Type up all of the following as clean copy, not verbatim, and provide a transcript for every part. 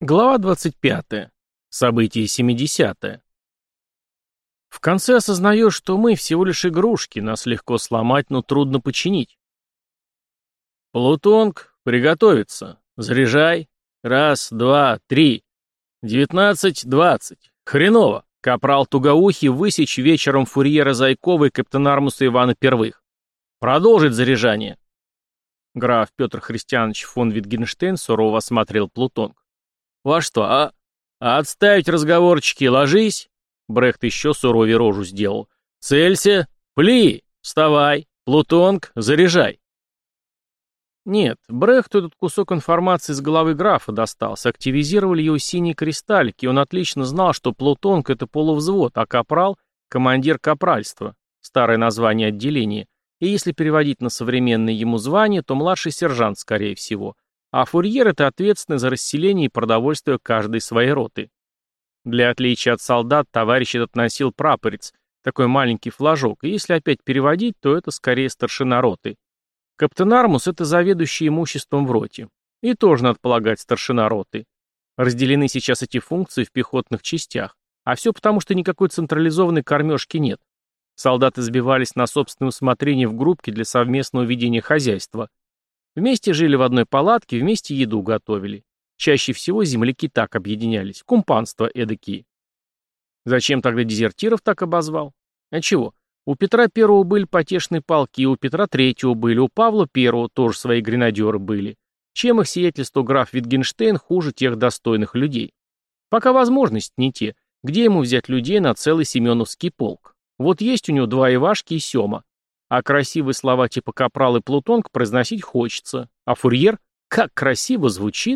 Глава 25. Событие 70. В конце осознаешь, что мы всего лишь игрушки, нас легко сломать, но трудно починить. Плутонг, приготовиться. Заряжай. Раз, два, три. 19:20. Хреново. Капрал Тугоухий высечь вечером Фурьера Зайкова и капитан-армуса Ивана Первых. Продолжить заряжание. Граф Петр Христианович фон Витгенштейн сурово осмотрел Плутонг. «Во что, Отставить разговорчики, ложись!» Брехт еще суровее рожу сделал. «Целься! Пли! Вставай! Плутонг, заряжай!» Нет, Брехту этот кусок информации с головы графа достался. Активизировали его синие кристаллики, и он отлично знал, что Плутонг — это полувзвод, а капрал — командир капральства, старое название отделения. И если переводить на современное ему звание, то младший сержант, скорее всего. А фурьер — это ответственный за расселение и продовольствие каждой своей роты. Для отличия от солдат, товарищ этот носил прапорец, такой маленький флажок, и если опять переводить, то это скорее старшина роты. Каптен-армус — это заведующий имуществом в роте. И тоже, надо полагать, старшина роты. Разделены сейчас эти функции в пехотных частях. А все потому, что никакой централизованной кормежки нет. Солдаты сбивались на собственное усмотрение в группки для совместного ведения хозяйства. Вместе жили в одной палатке, вместе еду готовили. Чаще всего земляки так объединялись, кумпанство эдакие. Зачем тогда дезертиров так обозвал? А чего? У Петра Первого были потешные полки, у Петра Третьего были, у Павла Первого тоже свои гренадеры были. Чем их сиятельство граф Витгенштейн хуже тех достойных людей? Пока возможности не те. Где ему взять людей на целый Семеновский полк? Вот есть у него два Ивашки и Сема. А красивые слова типа «капрал» и «плутонг» произносить хочется. А «фурьер» как красиво звучит.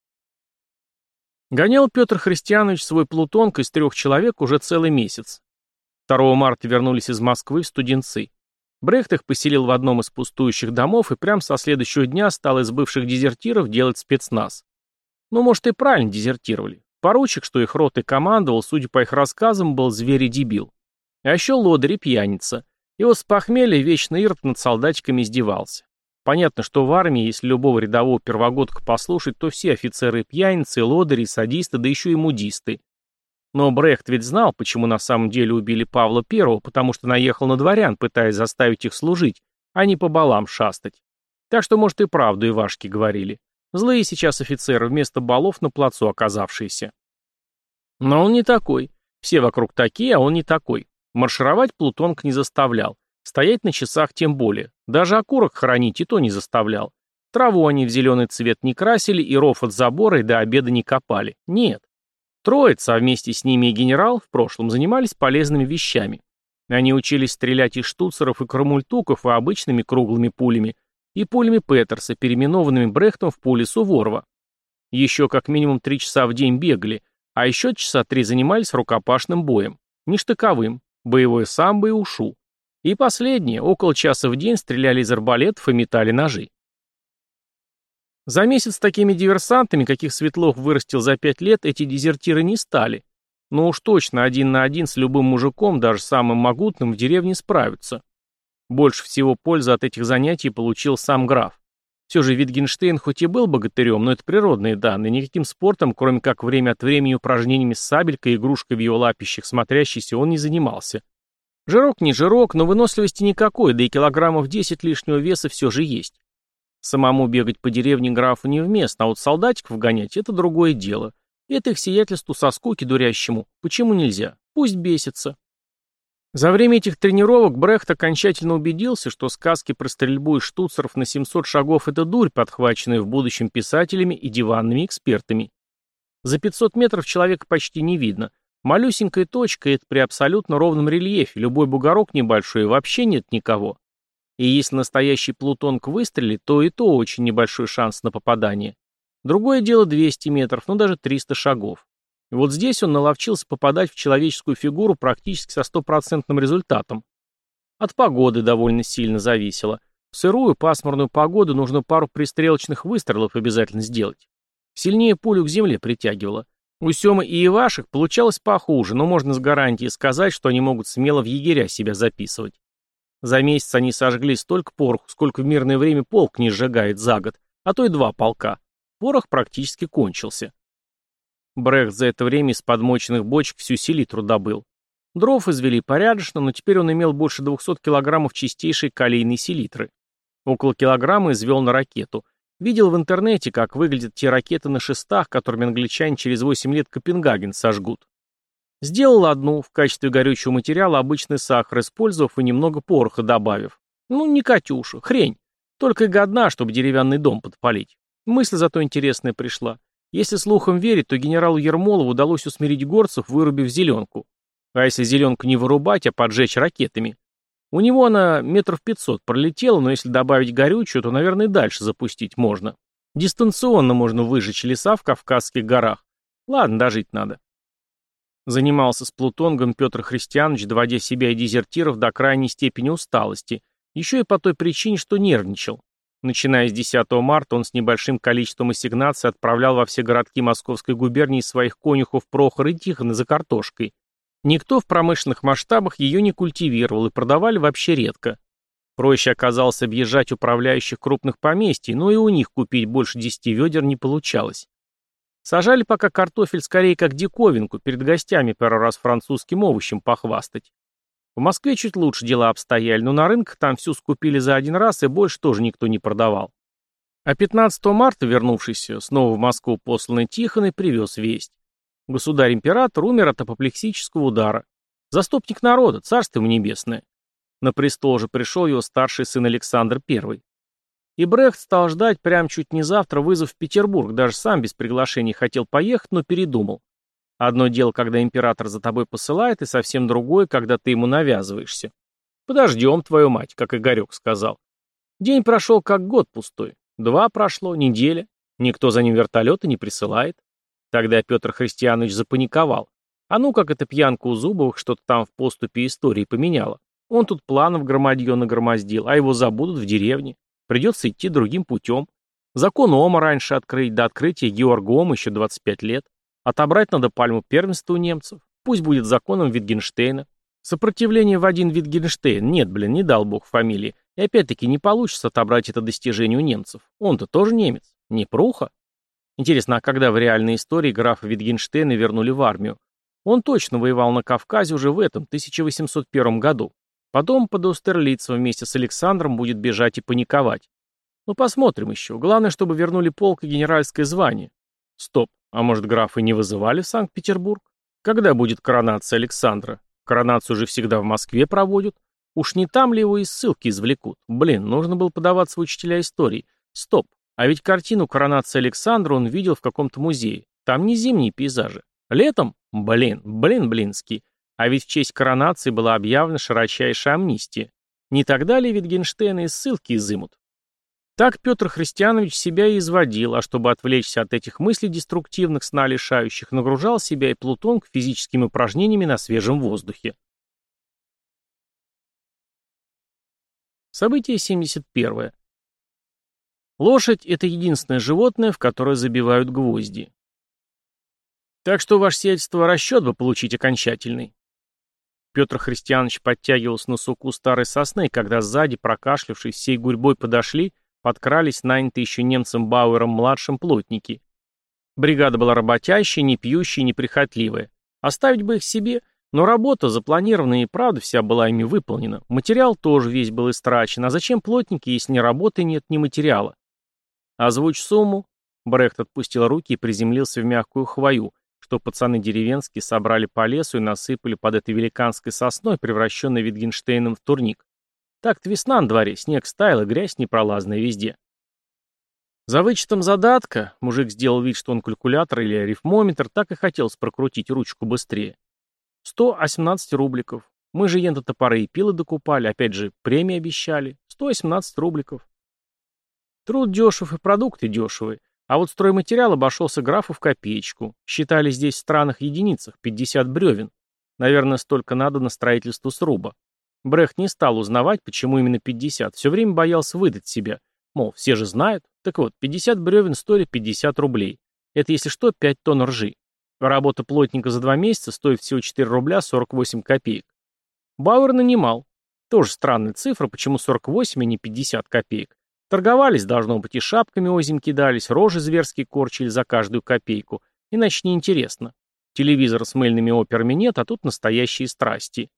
Гонял Петр Христианович свой «плутонг» из 3 человек уже целый месяц. 2 марта вернулись из Москвы в Студенцы. Брехт их поселил в одном из пустующих домов и прямо со следующего дня стал из бывших дезертиров делать спецназ. Ну, может, и правильно дезертировали. Поручик, что их ротой командовал, судя по их рассказам, был зверь и дебил. А еще лодырь и пьяница. И вот с похмелья вечно Ирод над солдатиками издевался. Понятно, что в армии, если любого рядового первогодка послушать, то все офицеры пьяницы, лодыри, садисты, да еще и мудисты. Но Брехт ведь знал, почему на самом деле убили Павла Первого, потому что наехал на дворян, пытаясь заставить их служить, а не по балам шастать. Так что, может, и правду Ивашки говорили. Злые сейчас офицеры, вместо балов на плацу оказавшиеся. Но он не такой. Все вокруг такие, а он не такой. Маршировать Плутонг не заставлял. Стоять на часах тем более. Даже окурок хранить и то не заставлял. Траву они в зеленый цвет не красили и ров от забора и до обеда не копали. Нет. Троица, а вместе с ними и генерал, в прошлом занимались полезными вещами. Они учились стрелять из штуцеров и кармультуков и обычными круглыми пулями, и пулями Петерса, переименованными Брехтом в пули Суворова. Еще как минимум 3 часа в день бегали, а еще часа 3 занимались рукопашным боем. Не штыковым, боевой самбо и ушу. И последнее, около часа в день стреляли из арбалетов и метали ножи. За месяц с такими диверсантами, каких Светлов вырастил за 5 лет, эти дезертиры не стали. Но уж точно 1 на 1 с любым мужиком, даже самым могутным, в деревне справятся. Больше всего пользы от этих занятий получил сам граф. Все же Витгенштейн хоть и был богатырем, но это природные данные, никаким спортом, кроме как время от времени упражнениями с сабелькой и игрушкой в его лапищах смотрящийся, он не занимался. Жирок не жирок, но выносливости никакой, да и килограммов 10 лишнего веса все же есть. Самому бегать по деревне графу невместно, а вот солдатиков гонять — это другое дело. Это их сиятельству со скуки дурящему. Почему нельзя? Пусть бесится. За время этих тренировок Брехт окончательно убедился, что сказки про стрельбу из штуцеров на 700 шагов — это дурь, подхваченная в будущем писателями и диванными экспертами. За 500 метров человека почти не видно. Малюсенькая точка — это при абсолютно ровном рельефе, любой бугорок небольшой, и вообще нет никого. И если настоящий Плутонг выстрелит, то и то очень небольшой шанс на попадание. Другое дело 200 метров, ну даже 300 шагов. И вот здесь он наловчился попадать в человеческую фигуру практически со стопроцентным результатом. От погоды довольно сильно зависело. В сырую пасмурную погоду нужно пару пристрелочных выстрелов обязательно сделать. Сильнее пулю к земле притягивало. У Семы и Ивашек получалось похуже, но можно с гарантией сказать, что они могут смело в егеря себя записывать. За месяц они сожгли столько пороху, сколько в мирное время полк не сжигает за год, а то и 2 полка. Порох практически кончился. Брехт за это время из подмоченных бочек всю селитру добыл. Дров извели порядочно, но теперь он имел больше 200 килограммов чистейшей калийной селитры. Около килограмма извел на ракету. Видел в интернете, как выглядят те ракеты на шестах, которыми англичане через 8 лет Копенгаген сожгут. Сделал одну, в качестве горючего материала обычный сахар, использовав и немного пороха добавив. Ну, не Катюша, хрень. Только и годна, чтобы деревянный дом подпалить. Мысль зато интересная пришла. Если слухам верить, то генералу Ермолову удалось усмирить горцев, вырубив зеленку. А если зеленку не вырубать, а поджечь ракетами? У него она 500 метров пролетела, но если добавить горючую, то, наверное, и дальше запустить можно. Дистанционно можно выжечь леса в Кавказских горах. Ладно, дожить надо. Занимался с Плутонгом Петр Христианович, доводя себя и дезертиров до крайней степени усталости, еще и по той причине, что нервничал. Начиная с 10 марта он с небольшим количеством ассигнаций отправлял во все городки Московской губернии своих конюхов Прохора и Тихона за картошкой. Никто в промышленных масштабах ее не культивировал и продавали вообще редко. Проще оказалось объезжать управляющих крупных поместий, но и у них купить больше 10 ведер не получалось. Сажали пока картофель скорее как диковинку, перед гостями пару раз французским овощем похвастать. В Москве чуть лучше дела обстояли, но на рынках там всю скупили за один раз и больше тоже никто не продавал. А 15 марта, вернувшийся снова в Москву посланный Тихон, и привез весть. Государь-император умер от апоплексического удара. Заступник народа, царство ему небесное. На престол же пришел его старший сын Александр I. И Брехт стал ждать прямо чуть не завтра вызов в Петербург, даже сам без приглашения хотел поехать, но передумал. Одно дело, когда император за тобой посылает, и совсем другое, когда ты ему навязываешься. Подождем, твою мать, как Игорек сказал. День прошел как год пустой. 2 прошло, неделя. Никто за ним вертолеты не присылает. Тогда Петр Христианович запаниковал. А ну как эта пьянка у Зубовых что-то там в поступе истории поменяла. Он тут планов громадье нагромоздил, а его забудут в деревне. Придется идти другим путем. Закон Ома раньше открыть, до открытия Георгома еще 25 лет. Отобрать надо пальму первенства у немцев. Пусть будет законом Витгенштейна. Сопротивление в один Витгенштейн. Нет, блин, не дал бог фамилии. И опять-таки не получится отобрать это достижение у немцев. Он-то тоже немец. Не пруха. Интересно, а когда в реальной истории графа Витгенштейна вернули в армию? Он точно воевал на Кавказе уже в этом, 1801 году. Потом под Аустерлицем вместе с Александром будет бежать и паниковать. Ну посмотрим еще. Главное, чтобы вернули полк и генеральское звание. Стоп, а может графа не вызывали в Санкт-Петербург? Когда будет коронация Александра? Коронацию же всегда в Москве проводят. Уж не там ли его из ссылки извлекут? Блин, нужно было подаваться в учителя истории. Стоп, а ведь картину коронации Александра он видел в каком-то музее. Там не зимние пейзажи. Летом? Блинский. А ведь в честь коронации была объявлена широчайшая амнистия. Не тогда ли Витгенштейна из ссылки изымут? Так Петр Христианович себя и изводил, а чтобы отвлечься от этих мыслей деструктивных, сна лишающих, нагружал себя и Плутонг физическими упражнениями на свежем воздухе. Событие 71. Лошадь – это единственное животное, в которое забивают гвозди. Так что, ваше сиятельство, расчет бы получить окончательный. Петр Христианович подтягивался на суку старой сосны, когда сзади, прокашлявшись, всей гурьбой подошли, подкрались нанятые еще немцем Бауэром-младшим плотники. Бригада была работящая, не пьющая, неприхотливая. Оставить бы их себе, но работа, запланированная и правда вся была ими выполнена. Материал тоже весь был истрачен. А зачем плотники, если ни работы нет, ни материала? Озвучь сумму. Брехт отпустил руки и приземлился в мягкую хвою, что пацаны деревенские собрали по лесу и насыпали под этой великанской сосной, превращенной Витгенштейном в турник. Так-то весна на дворе, снег стаял и грязь непролазная везде. За вычетом задатка, мужик сделал вид, что он калькулятор или арифмометр, так и хотелось прокрутить ручку быстрее. 118 рубликов. Мы же ента топоры и пилы докупали, опять же, премии обещали. 118 рубликов. Труд дешев и продукты дешевые. А вот стройматериал обошелся графу в копеечку. Считали здесь в странных единицах, 50 бревен. Наверное, столько надо на строительство сруба. Брехт не стал узнавать, почему именно 50. Все время боялся выдать себя. Мол, все же знают. Так вот, 50 бревен стоили 50 рублей. Это, если что, 5 тонн ржи. Работа плотника за 2 месяца стоит всего 4 рубля 48 копеек. Бауэр нанимал. Тоже странная цифра, почему 48, а не 50 копеек. Торговались, должно быть, и шапками озим кидались, рожи зверски корчили за каждую копейку. Иначе неинтересно. Телевизора с мыльными операми нет, а тут настоящие страсти.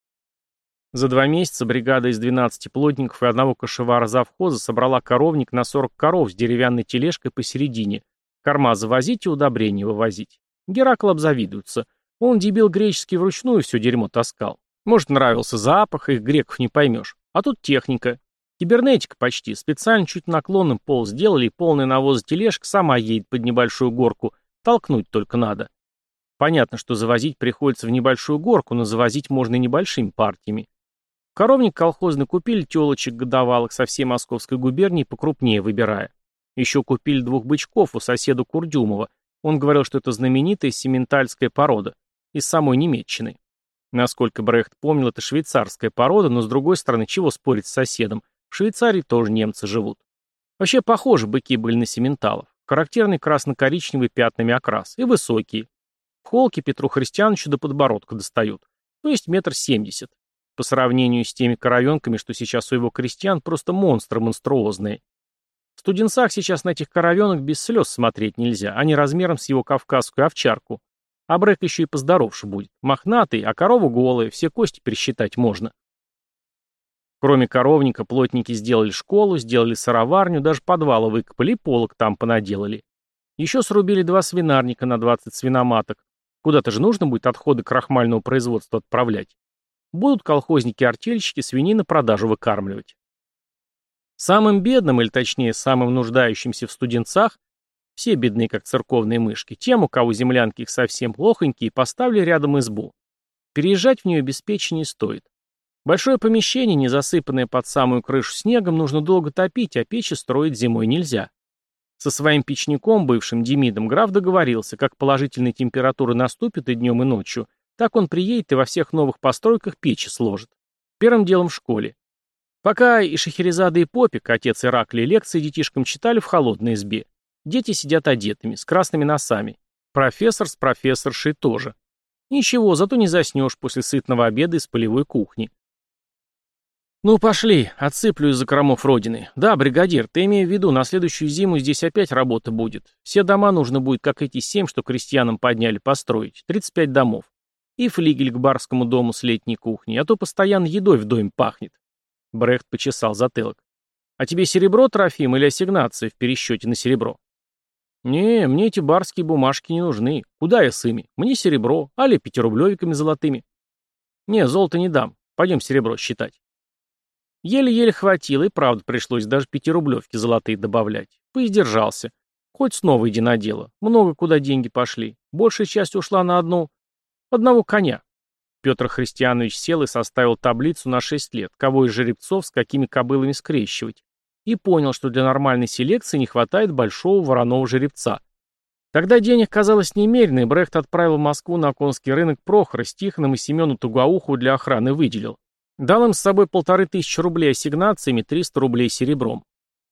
За 2 месяца бригада из 12 плотников и одного кошевара завхоза собрала коровник на 40 коров с деревянной тележкой посередине. Корма завозить и удобрения вывозить. Геракл обзавидуется. Он, дебил греческий, вручную все дерьмо таскал. Может, нравился запах, их греков не поймешь. А тут техника. Кибернетика почти. Специально чуть наклонным пол сделали, и полная навоза тележка сама едет под небольшую горку. Толкнуть только надо. Понятно, что завозить приходится в небольшую горку, но завозить можно и небольшими партиями. В коровник колхозный купили телочек годовалых со всей Московской губернии, покрупнее выбирая. Еще купили 2 бычков у соседа Курдюмова. Он говорил, что это знаменитая сементальская порода. Из самой Немеччины. Насколько Брехт помнил, это швейцарская порода, но с другой стороны, чего спорить с соседом? В Швейцарии тоже немцы живут. Вообще похожи быки были на сементалов. Характерный красно-коричневый пятнами окрас. И высокие. В холке Петру Христиановичу до подбородка достают. То есть 1,70 м. По сравнению с теми коровенками, что сейчас у его крестьян, просто монстры монструозные. В студенцах сейчас на этих коровенок без слез смотреть нельзя, они размером с его кавказскую овчарку. А Брэк еще и поздоровше будет. Мохнатый, а корову голая, все кости пересчитать можно. Кроме коровника, плотники сделали школу, сделали сыроварню, даже подвалы выкопали и полок там понаделали. Еще срубили 2 свинарника на 20 свиноматок. Куда-то же нужно будет отходы крахмального производства отправлять. Будут колхозники-артельщики свиней на продажу выкармливать. Самым бедным, или точнее самым нуждающимся в студенцах, все бедны, как церковные мышки, тем, у кого землянки их совсем плохонькие, поставили рядом избу. Переезжать в нее без печи не стоит. Большое помещение, не засыпанное под самую крышу снегом, нужно долго топить, а печи строить зимой нельзя. Со своим печником, бывшим Демидом, граф договорился, как положительные температуры наступят и днем, и ночью, так он приедет и во всех новых постройках печи сложит. Первым делом в школе. Пока и Шахерезада, и Попик, отец Ираклия, лекции детишкам читали в холодной избе. Дети сидят одетыми, с красными носами. Профессор с профессоршей тоже. Ничего, зато не заснешь после сытного обеда из полевой кухни. «Ну, пошли, отсыплю из закромов родины. Да, бригадир, ты имей в виду, на следующую зиму здесь опять работа будет. Все дома нужно будет, как эти 7, что крестьянам подняли, построить. 35 домов. И флигель к барскому дому с летней кухней, а то постоянно едой в доме пахнет». Брехт почесал затылок. «А тебе серебро, Трофим, или ассигнация в пересчете на серебро?» «Не, мне эти барские бумажки не нужны. Куда я с ими? Мне серебро, али 5-рублевиками золотыми». «Не, золото не дам. Пойдем серебро считать». Еле-еле хватило, и правда пришлось даже 5-рублевки золотые добавлять. Поиздержался. Хоть снова иди на дело. Много куда деньги пошли. Большая часть ушла на одного коня. Петр Христианович сел и составил таблицу на 6 лет, кого из жеребцов с какими кобылами скрещивать. И понял, что для нормальной селекции не хватает большого вороного жеребца. Тогда денег казалось немерено, и Брехт отправил в Москву на конский рынок Прохора с Тихоном и Семену Тугоуху для охраны выделил. Дал им с собой 1500 рублей ассигнациями, 300 рублей серебром.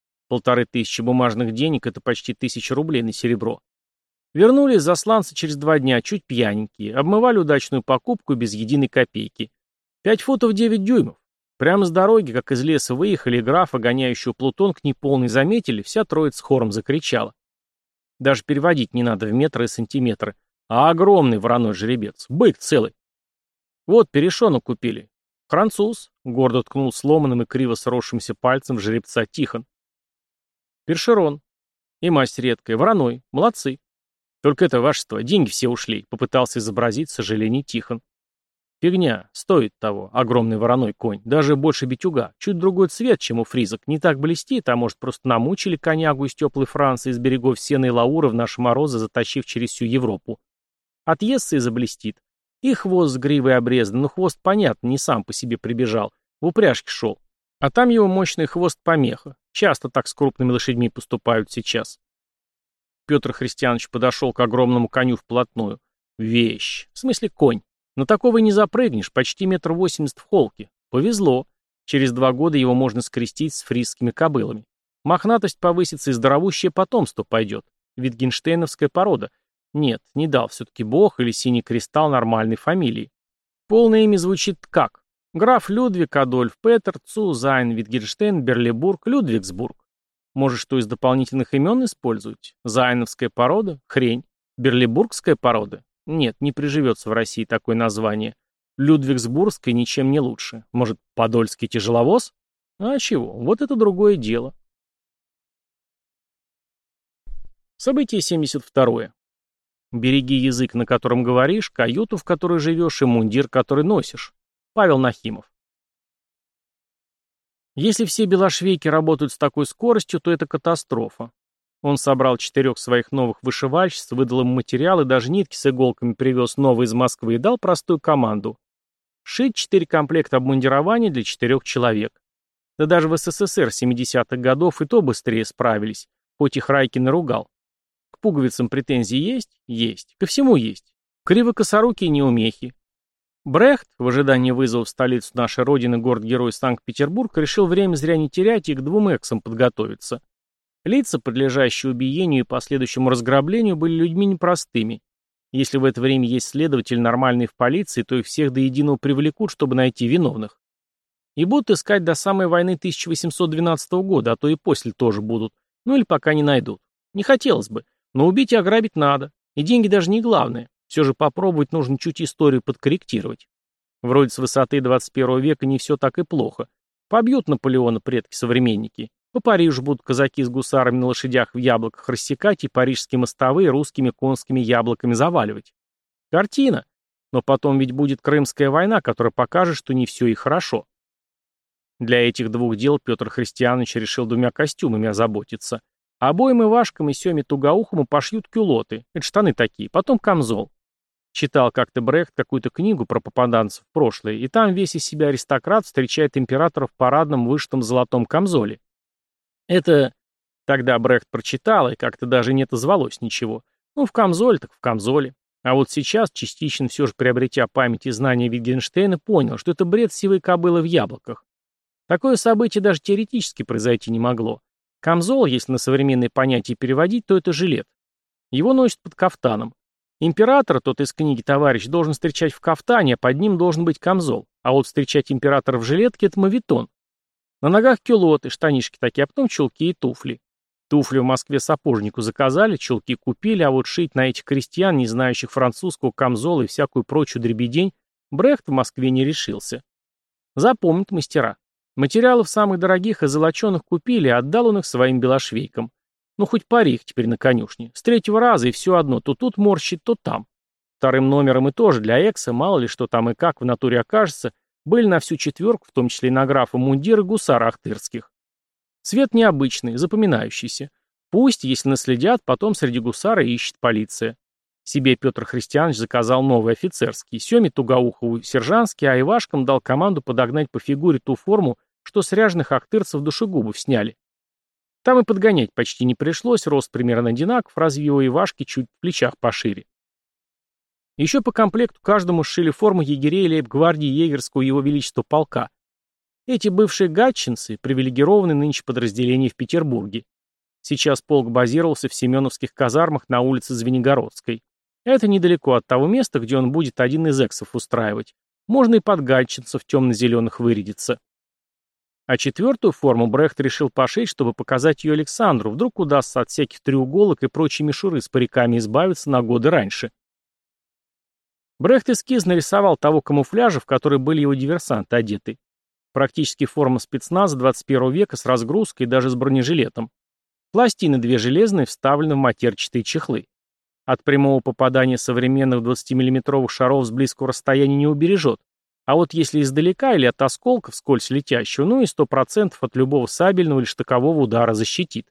1500 бумажных денег — это почти 1000 рублей на серебро. Вернулись засланцы через 2 дня, чуть пьяненькие, обмывали удачную покупку без единой копейки. 5 футов 9 дюймов. Прямо с дороги, как из леса выехали, и графа, гоняющего плутонг, неполный заметили, вся троица хором закричала. Даже переводить не надо в метры и сантиметры. А огромный вороной жеребец, бык целый. Вот перешону купили. Француз, гордо ткнул сломанным и криво сросшимся пальцем в жеребца Тихон. Першерон. И масть редкая, вороной, молодцы. Только это вашество, деньги все ушли, попытался изобразить сожаление Тихон. Фигня, стоит того, огромный вороной конь, даже больше битюга, чуть другой цвет, чем у фризок, не так блестит, а может просто намучили конягу из теплой Франции, из берегов Сены и Лауры в наши морозы, затащив через всю Европу. Отъестся и заблестит. И хвост с гривой обрезан, но хвост, понятно, не сам по себе прибежал, в упряжке шел. А там его мощный хвост помеха. Часто так с крупными лошадьми поступают сейчас. Петр Христианович подошел к огромному коню вплотную. Вещь, в смысле конь. На такого и не запрыгнешь, почти 1,80 м в холке. Повезло. Через 2 года его можно скрестить с фризскими кобылами. Мохнатость повысится и здоровущее потомство пойдет. Витгенштейновская порода. Нет, не дал все-таки бог или синий кристалл нормальной фамилии. Полное имя звучит как? Граф Людвиг Адольф Петер Цу Зайн Витгенштейн Берлибург Людвигсбург. Может, что из дополнительных имен использовать? Зайновская порода? Хрень. Берлибургская порода? Нет, не приживется в России такое название. Людвигсбургская ничем не лучше. Может, подольский тяжеловоз? А чего? Вот это другое дело. Событие 72. Береги язык, на котором говоришь, каюту, в которой живешь, и мундир, который носишь. Павел Нахимов. Если все белошвейки работают с такой скоростью, то это катастрофа. Он собрал 4 своих новых вышивальщиц, выдал им материал и даже нитки с иголками привез новые из Москвы и дал простую команду. Шить 4 комплекта обмундирования для 4 человек. Да даже в СССР 70-х годов и то быстрее справились, хоть их Райкин и ругал. К пуговицам претензии есть? Есть. Ко всему есть. Криво-косорукие неумехи. Брехт, в ожидании вызова в столицу нашей родины, город-герой Санкт-Петербург, решил время зря не терять и к 2 эксам подготовиться. Лица, подлежащие убиению и последующему разграблению, были людьми непростыми. Если в это время есть следователь нормальный в полиции, то их всех до единого привлекут, чтобы найти виновных. И будут искать до самой войны 1812 года, а то и после тоже будут. Ну или пока не найдут. Не хотелось бы, но убить и ограбить надо. И деньги даже не главное. Все же попробовать нужно чуть историю подкорректировать. Вроде с высоты 21 века не все так и плохо. Побьют Наполеона предки-современники. По Парижу будут казаки с гусарами на лошадях в яблоках рассекать и парижские мостовые русскими конскими яблоками заваливать. Картина. Но потом ведь будет Крымская война, которая покажет, что не все и хорошо. Для этих 2 дел Петр Христианович решил 2 костюмами озаботиться. Обоим Ивашкам и Семе Тугоухому пошьют кюлоты. Это штаны такие, потом камзол. Читал как-то Брехт какую-то книгу про попаданцев в прошлое, и там весь из себя аристократ встречает императора в парадном вышитом золотом камзоле. Это тогда Брехт прочитал, и как-то даже не отозвалось ничего. Ну, в камзоле так в камзоле. А вот сейчас, частично все же приобретя память и знания Витгенштейна, понял, что это бред сивой кобылы в яблоках. Такое событие даже теоретически произойти не могло. Камзол, если на современные понятия переводить, то это жилет. Его носят под кафтаном. Императора, тот из книги товарищ, должен встречать в кафтане, а под ним должен быть камзол. А вот встречать императора в жилетке — это мавитон. На ногах кюлоты, штанишки такие, а потом чулки и туфли. Туфли в Москве сапожнику заказали, чулки купили, а вот шить на этих крестьян, не знающих французского, камзола и всякую прочую дребедень, Брехт в Москве не решился. Запомнят мастера. Материалов самых дорогих и золоченых купили, а отдал он их своим белошвейкам. Ну, хоть пари их теперь на конюшне. С 3-го раза и все одно, то тут морщит, то там. 2-м номером и тоже для экса, мало ли что там и как в натуре окажется, были на всю 4-ку, в том числе и на графа мундиры гусара ахтырских. Цвет необычный, запоминающийся. Пусть, если наследят, потом среди гусара ищет полиция. Себе Петр Христианович заказал новый офицерский, Семе Тугоухову сержантский, а Ивашкам дал команду подогнать по фигуре ту форму, что с ряженых ахтырцев душегубов сняли. Там и подгонять почти не пришлось, рост примерно одинаков, разве его Ивашки чуть в плечах пошире. Еще по комплекту каждому сшили форму егерей лейб-гвардии егерского его величества полка. Эти бывшие гатчинцы, привилегированные нынче подразделения в Петербурге. Сейчас полк базировался в Семеновских казармах на улице Звенигородской. Это недалеко от того места, где он будет один из эксов устраивать. Можно и под гатчинцев темно-зеленых вырядиться. А 4-ю форму Брехт решил пошить, чтобы показать ее Александру, вдруг удастся от всяких треуголок и прочей мишуры с париками избавиться на годы раньше. Брехт эскиз нарисовал того камуфляжа, в который были его диверсанты одеты. Практически форма спецназа 21 века с разгрузкой и даже с бронежилетом. Пластины 2 железные вставлены в матерчатые чехлы. От прямого попадания современных 20-мм шаров с близкого расстояния не убережет. А вот если издалека или от осколка вскользь летящего, ну и 100% от любого сабельного или штыкового удара защитит.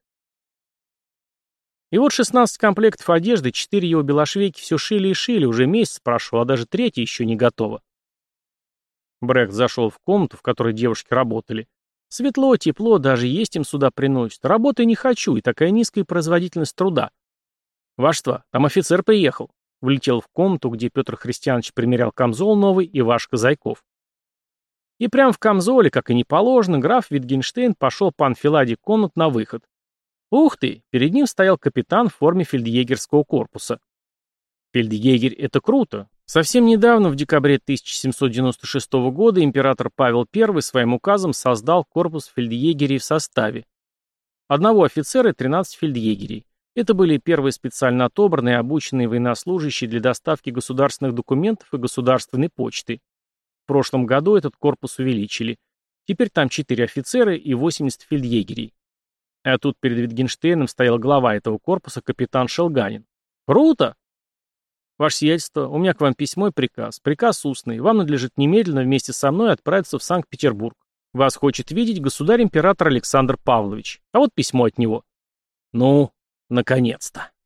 И вот 16 комплектов одежды, 4 его белошвейки все шили и шили, уже месяц прошел, а даже 3-я еще не готова. Брехт зашел в комнату, в которой девушки работали. Светло, тепло, даже есть им сюда приносят. Работы не хочу, и такая низкая производительность труда. Вашество, там офицер приехал. Влетел в комнату, где Петр Христианович примерял камзол новый, и Ивашка Зайков. И прямо в камзоле, как и не положено, граф Витгенштейн пошел по анфиладе комнат на выход. Ух ты! Перед ним стоял капитан в форме фельдъегерского корпуса. Фельдъегерь — это круто. Совсем недавно, в декабре 1796 года, император Павел I своим указом создал корпус фельдъегерей в составе. Одного офицера и 13 фельдъегерей. Это были первые специально отобранные и обученные военнослужащие для доставки государственных документов и государственной почты. В прошлом году этот корпус увеличили. Теперь там 4 офицера и 80 фельдъегерей. А тут перед Витгенштейном стоял глава этого корпуса, капитан Шелганин. Круто! Ваше сиятельство, у меня к вам письмо и приказ. Приказ устный. Вам надлежит немедленно вместе со мной отправиться в Санкт-Петербург. Вас хочет видеть государь-император Александр Павлович. А вот письмо от него. Ну, наконец-то.